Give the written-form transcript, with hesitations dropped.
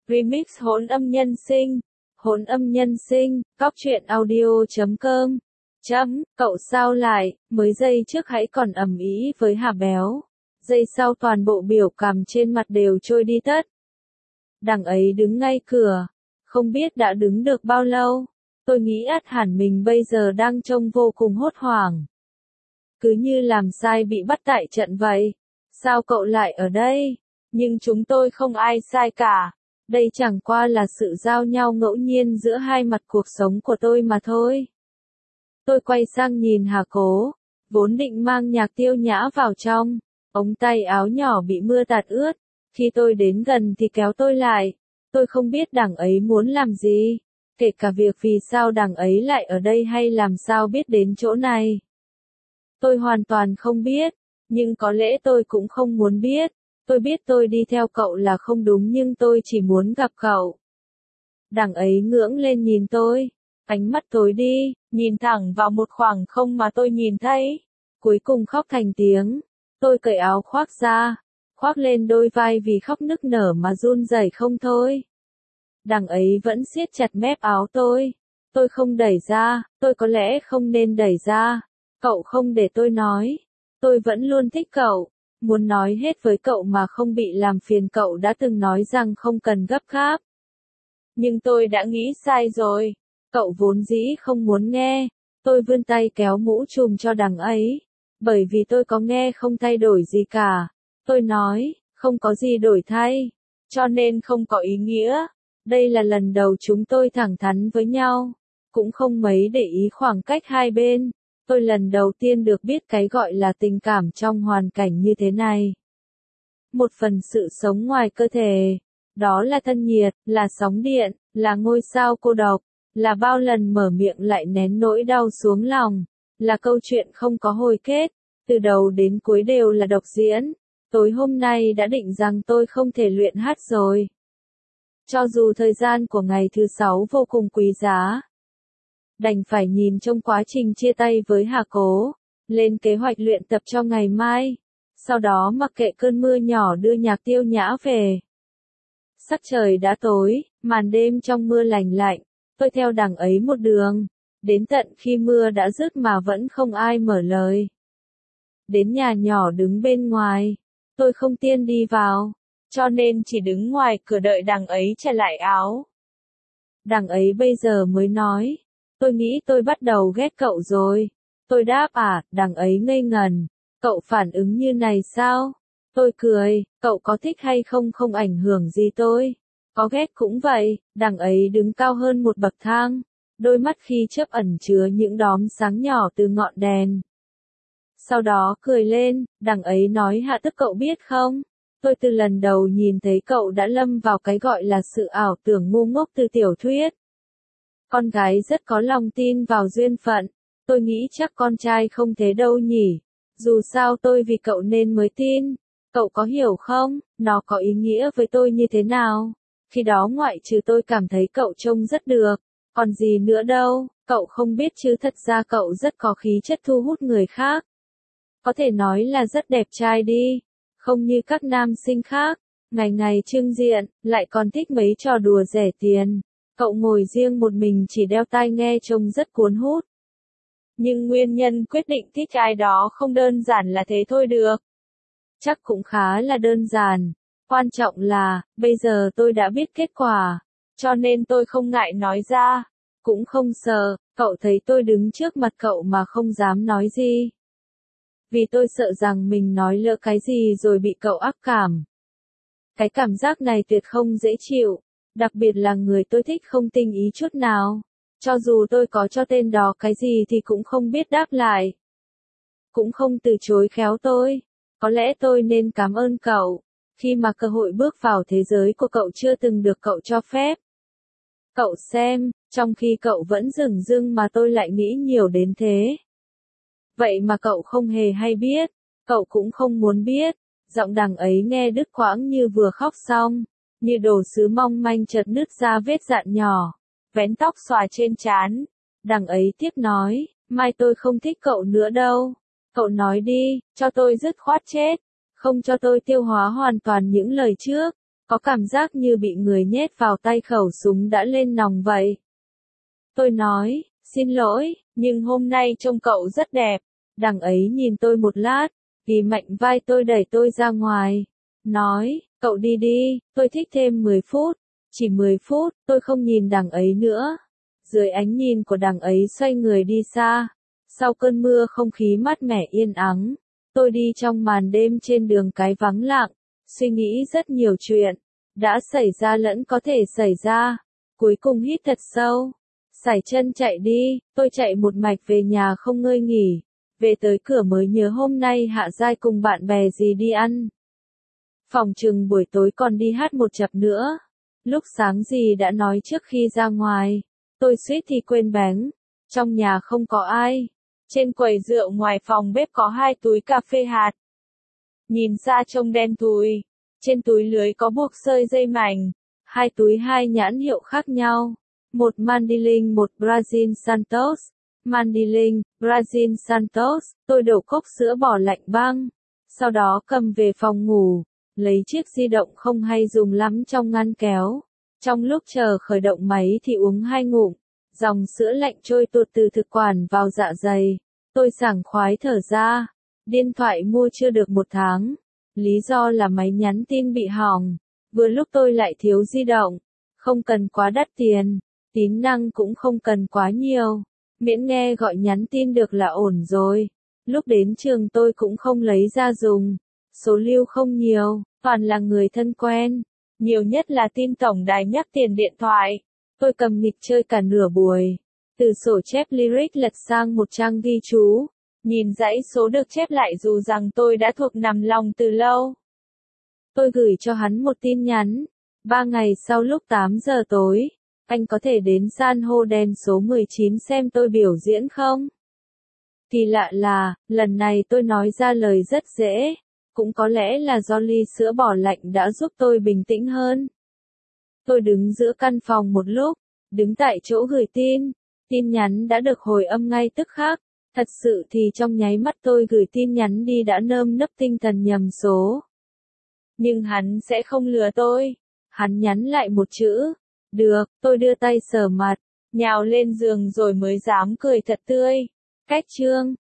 Remix hỗn âm nhân sinh. Hỗn âm nhân sinh, góc truyện audio.com. Cậu sao lại, mới giây trước hãy còn ầm ĩ với Hà Béo. Giây sau toàn bộ biểu cảm trên mặt đều trôi đi tất. Đằng ấy đứng ngay cửa. Không biết đã đứng được bao lâu. Tôi nghĩ ắt hẳn mình bây giờ đang trông vô cùng hốt hoảng. Cứ như làm sai bị bắt tại trận vậy. Sao cậu lại ở đây? Nhưng chúng tôi không ai sai cả. Đây chẳng qua là sự giao nhau ngẫu nhiên giữa hai mặt cuộc sống của tôi mà thôi. Tôi quay sang nhìn Hà Cố, vốn định mang nhạc Tiêu Nhã vào trong, ống tay áo nhỏ bị mưa tạt ướt. Khi tôi đến gần thì kéo tôi lại. Tôi không biết đằng ấy muốn làm gì, kể cả việc vì sao đằng ấy lại ở đây hay làm sao biết đến chỗ này. Tôi hoàn toàn không biết, nhưng có lẽ tôi cũng không muốn biết. Tôi biết tôi đi theo cậu là không đúng nhưng tôi chỉ muốn gặp cậu. Đằng ấy ngưỡng lên nhìn tôi, ánh mắt tối đi, nhìn thẳng vào một khoảng không mà tôi nhìn thấy. Cuối cùng khóc thành tiếng. Tôi cởi áo khoác ra, khoác lên đôi vai vì khóc nức nở mà run rẩy không thôi. Đằng ấy vẫn siết chặt mép áo tôi. Tôi không đẩy ra, tôi có lẽ không nên đẩy ra. Cậu không để tôi nói. Tôi vẫn luôn thích cậu. Muốn nói hết với cậu mà không bị làm phiền. Cậu đã từng nói rằng không cần gấp gáp. Nhưng tôi đã nghĩ sai rồi. Cậu vốn dĩ không muốn nghe. Tôi vươn tay kéo mũ trùm cho đằng ấy. Bởi vì tôi có nghe không thay đổi gì cả. Tôi nói, không có gì đổi thay. Cho nên không có ý nghĩa. Đây là lần đầu chúng tôi thẳng thắn với nhau. Cũng không mấy để ý khoảng cách hai bên. Tôi lần đầu tiên được biết cái gọi là tình cảm trong hoàn cảnh như thế này. Một phần sự sống ngoài cơ thể. Đó là thân nhiệt, là sóng điện, là ngôi sao cô độc, là bao lần mở miệng lại nén nỗi đau xuống lòng, là câu chuyện không có hồi kết, từ đầu đến cuối đều là độc diễn. Tối hôm nay đã định rằng tôi không thể luyện hát rồi. Cho dù thời gian của ngày thứ 6 vô cùng quý giá. Đành phải nhìn trong quá trình chia tay với Hà Cố, lên kế hoạch luyện tập cho ngày mai. Sau đó mặc kệ cơn mưa nhỏ đưa nhạc Tiêu Nhã về. Sắc trời đã tối, màn đêm trong mưa lành lạnh, tôi theo đằng ấy một đường, đến tận khi mưa đã dứt mà vẫn không ai mở lời. Đến nhà nhỏ đứng bên ngoài, tôi không tiên đi vào, cho nên chỉ đứng ngoài cửa đợi đằng ấy trả lại áo. Đằng ấy bây giờ mới nói, tôi nghĩ tôi bắt đầu ghét cậu rồi. Tôi đáp đằng ấy ngây ngần, cậu phản ứng như này sao? Tôi cười, cậu có thích hay không không ảnh hưởng gì tôi. Có ghét cũng vậy. Đằng ấy đứng cao hơn một bậc thang, đôi mắt khi chớp ẩn chứa những đốm sáng nhỏ từ ngọn đèn. Sau đó cười lên, đằng ấy nói hạ tức cậu biết không? Tôi từ lần đầu nhìn thấy cậu đã lâm vào cái gọi là sự ảo tưởng ngu ngốc từ tiểu thuyết. Con gái rất có lòng tin vào duyên phận. Tôi nghĩ chắc con trai không thế đâu nhỉ. Dù sao tôi vì cậu nên mới tin. Cậu có hiểu không, nó có ý nghĩa với tôi như thế nào? Khi đó ngoại trừ tôi cảm thấy cậu trông rất được. Còn gì nữa đâu, cậu không biết chứ thật ra cậu rất có khí chất thu hút người khác. Có thể nói là rất đẹp trai đi. Không như các nam sinh khác, ngày ngày trưng diện, lại còn thích mấy trò đùa rẻ tiền. Cậu ngồi riêng một mình chỉ đeo tai nghe trông rất cuốn hút. Nhưng nguyên nhân quyết định thích ai đó không đơn giản là thế thôi được. Chắc cũng khá là đơn giản. Quan trọng là, bây giờ tôi đã biết kết quả. Cho nên tôi không ngại nói ra. Cũng không sợ, cậu thấy tôi đứng trước mặt cậu mà không dám nói gì. Vì tôi sợ rằng mình nói lỡ cái gì rồi bị cậu ác cảm. Cái cảm giác này tuyệt không dễ chịu. Đặc biệt là người tôi thích không tinh ý chút nào. Cho dù tôi có cho tên đó cái gì thì cũng không biết đáp lại. Cũng không từ chối khéo tôi. Có lẽ tôi nên cảm ơn cậu. Khi mà cơ hội bước vào thế giới của cậu chưa từng được cậu cho phép. Cậu xem, trong khi cậu vẫn dửng dưng mà tôi lại nghĩ nhiều đến thế. Vậy mà cậu không hề hay biết. Cậu cũng không muốn biết. Giọng đằng ấy nghe đứt quãng như vừa khóc xong. Như đồ sứ mong manh chợt nứt ra vết dạn nhỏ. Vén tóc xòa trên trán. Đằng ấy tiếp nói, mai tôi không thích cậu nữa đâu. Cậu nói đi, cho tôi dứt khoát chết. Không cho tôi tiêu hóa hoàn toàn những lời trước. Có cảm giác như bị người nhét vào tay khẩu súng đã lên nòng vậy. Tôi nói, xin lỗi, nhưng hôm nay trông cậu rất đẹp. Đằng ấy nhìn tôi một lát, ghi mạnh vai tôi đẩy tôi ra ngoài. Nói, cậu đi đi, tôi thích thêm 10 phút. Chỉ 10 phút, tôi không nhìn đằng ấy nữa. Dưới ánh nhìn của đằng ấy xoay người đi xa. Sau cơn mưa không khí mát mẻ yên ắng, tôi đi trong màn đêm trên đường cái vắng lặng, suy nghĩ rất nhiều chuyện, đã xảy ra lẫn có thể xảy ra. Cuối cùng hít thật sâu, sải chân chạy đi, tôi chạy một mạch về nhà không ngơi nghỉ. Về tới cửa mới nhớ hôm nay Hạ Giai cùng bạn bè gì đi ăn. Phòng chừng buổi tối còn đi hát một chập nữa. Lúc sáng gì đã nói trước khi ra ngoài, tôi suýt thì quên bén. Trong nhà không có ai. Trên quầy rượu ngoài phòng bếp có 2 túi cà phê hạt. Nhìn xa trông đen thui. Trên túi lưới có buộc sợi dây mảnh. 2 túi 2 nhãn hiệu khác nhau. Một Mandilin, một Brazil Santos. Mandilin, Brazil Santos, tôi đổ cốc sữa bỏ lạnh băng. Sau đó cầm về phòng ngủ, lấy chiếc di động không hay dùng lắm trong ngăn kéo. Trong lúc chờ khởi động máy thì uống 2 ngụm. Dòng sữa lạnh trôi tuột từ thực quản vào dạ dày. Tôi sảng khoái thở ra. Điện thoại mua chưa được 1 tháng. Lý do là máy nhắn tin bị hỏng. Vừa lúc tôi lại thiếu di động. Không cần quá đắt tiền. Tính năng cũng không cần quá nhiều. Miễn nghe gọi nhắn tin được là ổn rồi. Lúc đến trường tôi cũng không lấy ra dùng. Số lưu không nhiều, toàn là người thân quen. Nhiều nhất là tin tổng đài nhắc tiền điện thoại. Tôi cầm nghịch chơi cả nửa buổi. Từ sổ chép lyric lật sang một trang ghi chú. Nhìn dãy số được chép lại dù rằng tôi đã thuộc nằm lòng từ lâu. Tôi gửi cho hắn một tin nhắn. 3 ngày sau lúc 8 giờ tối. Anh có thể đến san hô đen số 19 xem tôi biểu diễn không? Kỳ lạ là, lần này tôi nói ra lời rất dễ. Cũng có lẽ là do ly sữa bỏ lạnh đã giúp tôi bình tĩnh hơn. Tôi đứng giữa căn phòng một lúc, đứng tại chỗ gửi tin. Tin nhắn đã được hồi âm ngay tức khắc. Thật sự thì trong nháy mắt tôi gửi tin nhắn đi đã nơm nấp tinh thần nhầm số. Nhưng hắn sẽ không lừa tôi. Hắn nhắn lại một chữ. Được, tôi đưa tay sờ mặt, nhào lên giường rồi mới dám cười thật tươi. Cách chương